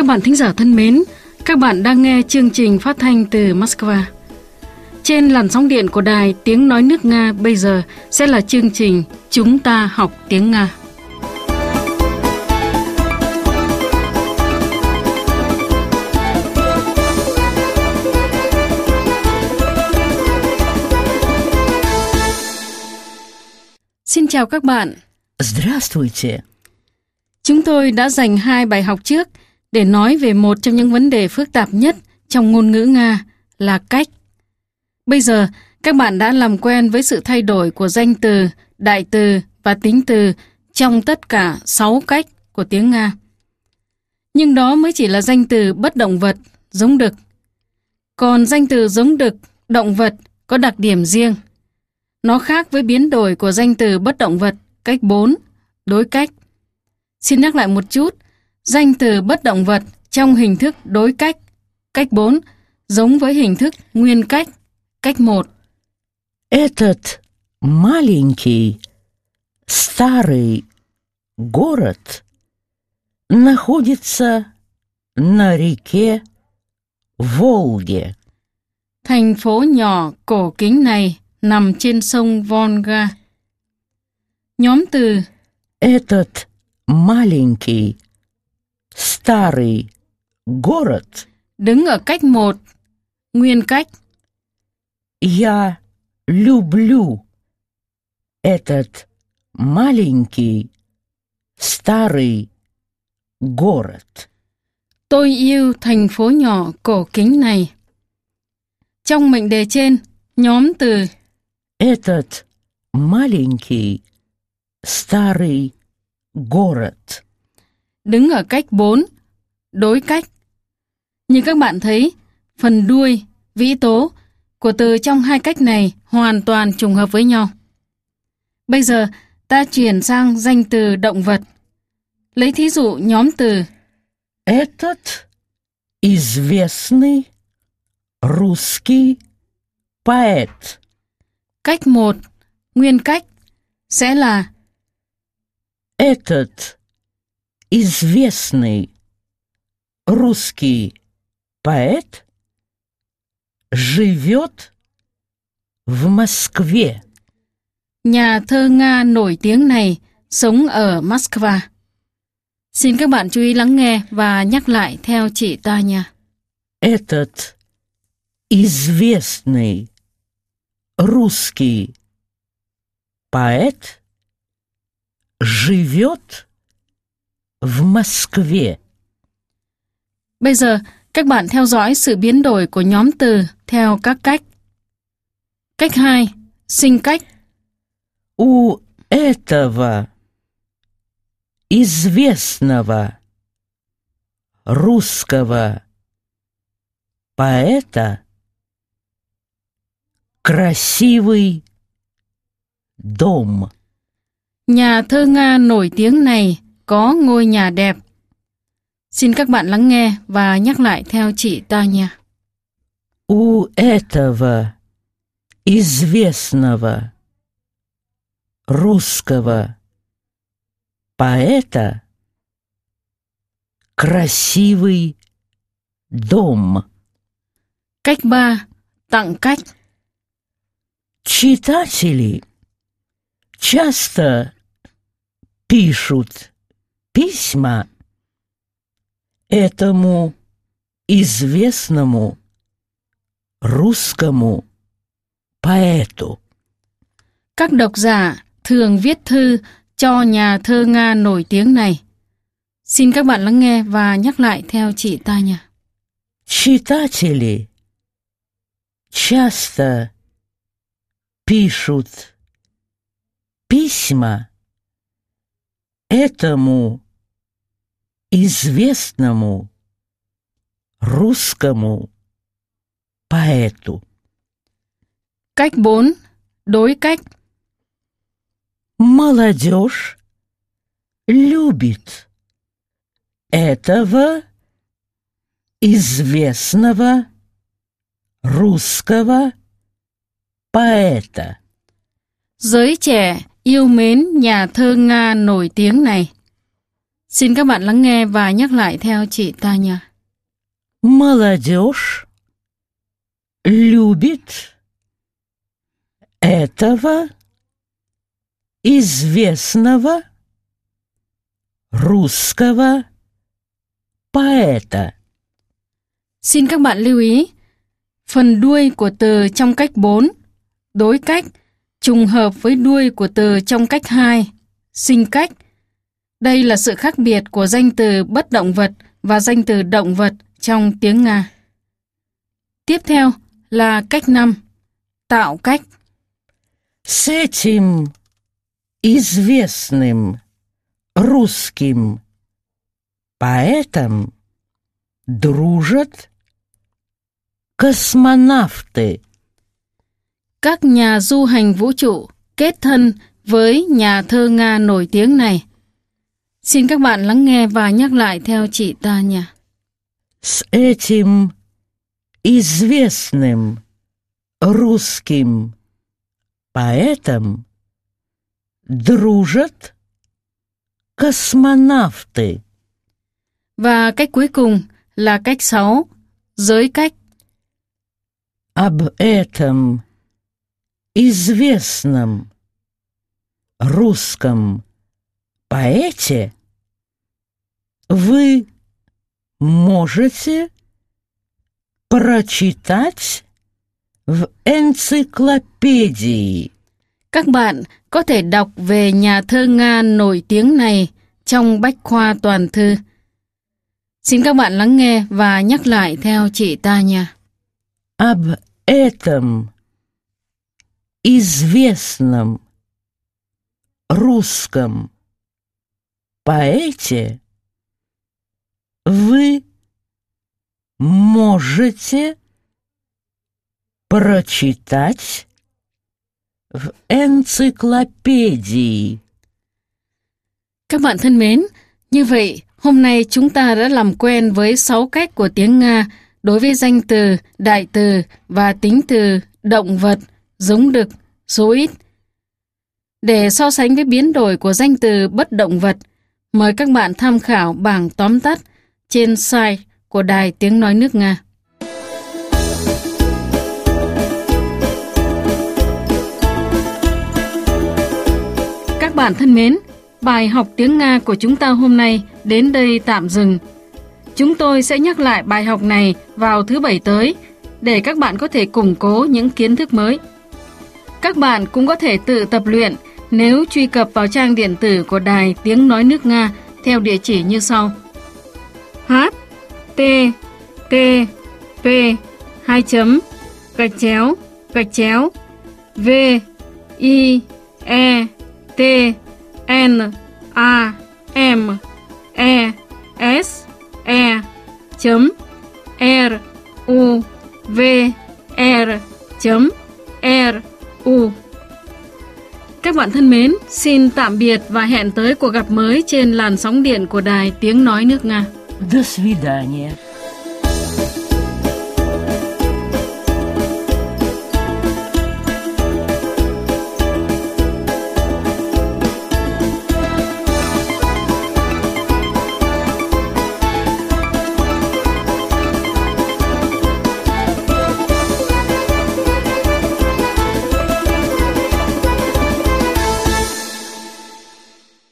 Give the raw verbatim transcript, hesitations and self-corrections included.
bạn thính giả thân mến, các bạn đang nghe chương trình phát thanh từ Moscow. Trên làn sóng điện của đài Tiếng Nói Nước Nga bây giờ sẽ là chương trình Chúng ta học tiếng Nga. Xin chào các bạn. Здравствуйте. Chúng tôi đã dành hai bài học trước để nói về một trong những vấn đề phức tạp nhất trong ngôn ngữ Nga là cách. Bây giờ, các bạn đã làm quen với sự thay đổi của danh từ, đại từ và tính từ trong tất cả sáu cách của tiếng Nga. Nhưng đó mới chỉ là danh từ bất động vật, giống đực. Còn danh từ giống đực, động vật có đặc điểm riêng. Nó khác với biến đổi của danh từ bất động vật, cách bốn, đối cách. Xin nhắc lại một chút, danh từ bất động vật trong hình thức đối cách, cách bốn, giống với hình thức nguyên cách, cách một. Этот маленький старый город находится на реке Волге. Thành phố nhỏ cổ kính này nằm trên sông Volga. Nhóm từ Этот маленький старый город đứng ở cách một, nguyên cách. Я люблю этот маленький старый город. Tôi yêu thành phố nhỏ cổ kính này. Trong mệnh đề trên, nhóm từ Этот маленький старый город đứng ở cách bốn, đối cách. Như các bạn thấy, phần đuôi, vĩ tố của từ trong hai cách này hoàn toàn trùng hợp với nhau. Bây giờ, ta chuyển sang danh từ động vật. Lấy thí dụ nhóm từ Этот известный русский поэт. Cách một, nguyên cách, sẽ là Этот известный русский поэт живет в Москве. nhà thơ Nga nổi tiếng này sống ở Moscow. Xin các bạn chú ý lắng nghe và nhắc lại theo chị ta nha. Этот известный русский поэт живет в Москве. Bây giờ, các bạn theo dõi sự biến đổi của nhóm từ theo các cách. Cách hai, sinh cách. У этого известного русского поэта красивый дом. Nhà thơ Nga nổi tiếng này có ngôi nhà đẹp. Xin các bạn lắng nghe và nhắc lại theo chị ta nha. У этого известного русского поэта красивый дом. Cách ba, tặng cách. Читатели часто пишут письма этому известному русскому поэту. Các độc giả thường viết thư cho nhà thơ Nga nổi tiếng này. Xin các bạn lắng nghe và nhắc lại theo chị ta nha. Читатели часто пишут письма этому известному русскому поэту. Cách bốn, đối cách. Молодежь любит этого известного русского поэта. Giới trẻ yêu mến nhà thơ Nga nổi tiếng này. Xin các bạn lắng nghe và nhắc lại theo chị Tanya. Молодежь любит этого известного русского поэта. Xin các bạn lưu ý, phần đuôi của từ trong cách bốn, đối cách, trùng hợp với đuôi của từ trong cách hai, sinh cách. Đây là sự khác biệt của danh từ bất động vật và danh từ động vật trong tiếng Nga. Tiếp theo là cách năm, tạo cách. С этим известным русским поэтом дружат космонавты. Các nhà du hành vũ trụ kết thân với nhà thơ Nga nổi tiếng này. Xin các bạn lắng nghe và nhắc lại theo chị Tanya. С этим известным русским поэтом дружат космонавты. Và cách cuối cùng là cách sáu, giới cách. Об этом известном русском поэте вы можете прочитать в энциклопедии. Các bạn có thể đọc về nhà thơ Nga nổi tiếng này trong Bách khoa toàn thư. Xin các bạn lắng nghe và nhắc lại theo chị Tanya. Об этом известном русском поэте вы можете прочитать в энциклопедии. Các bạn thân mến, như vậy hôm nay chúng ta đã làm quen với sáu cách của tiếng Nga đối với danh từ, đại từ và tính từ động vật, giống đực, số ít. Để so sánh với biến đổi của danh từ bất động vật, mời các bạn tham khảo bảng tóm tắt trên site của Đài Tiếng Nói Nước Nga. Các bạn thân mến, bài học tiếng Nga của chúng ta hôm nay đến đây tạm dừng. Chúng tôi sẽ nhắc lại bài học này vào thứ Bảy tới để các bạn có thể củng cố những kiến thức mới. Các bạn cũng có thể tự tập luyện nếu truy cập vào trang điện tử của Đài Tiếng Nói Nước Nga theo địa chỉ như sau: h t t p hai chấm gạch chéo gạch chéo v i e t n a m e s e chấm r u v r chấm r u. Các bạn thân mến, xin tạm biệt và hẹn tới cuộc gặp mới trên làn sóng điện của Đài Tiếng Nói Nước Nga. До свидания.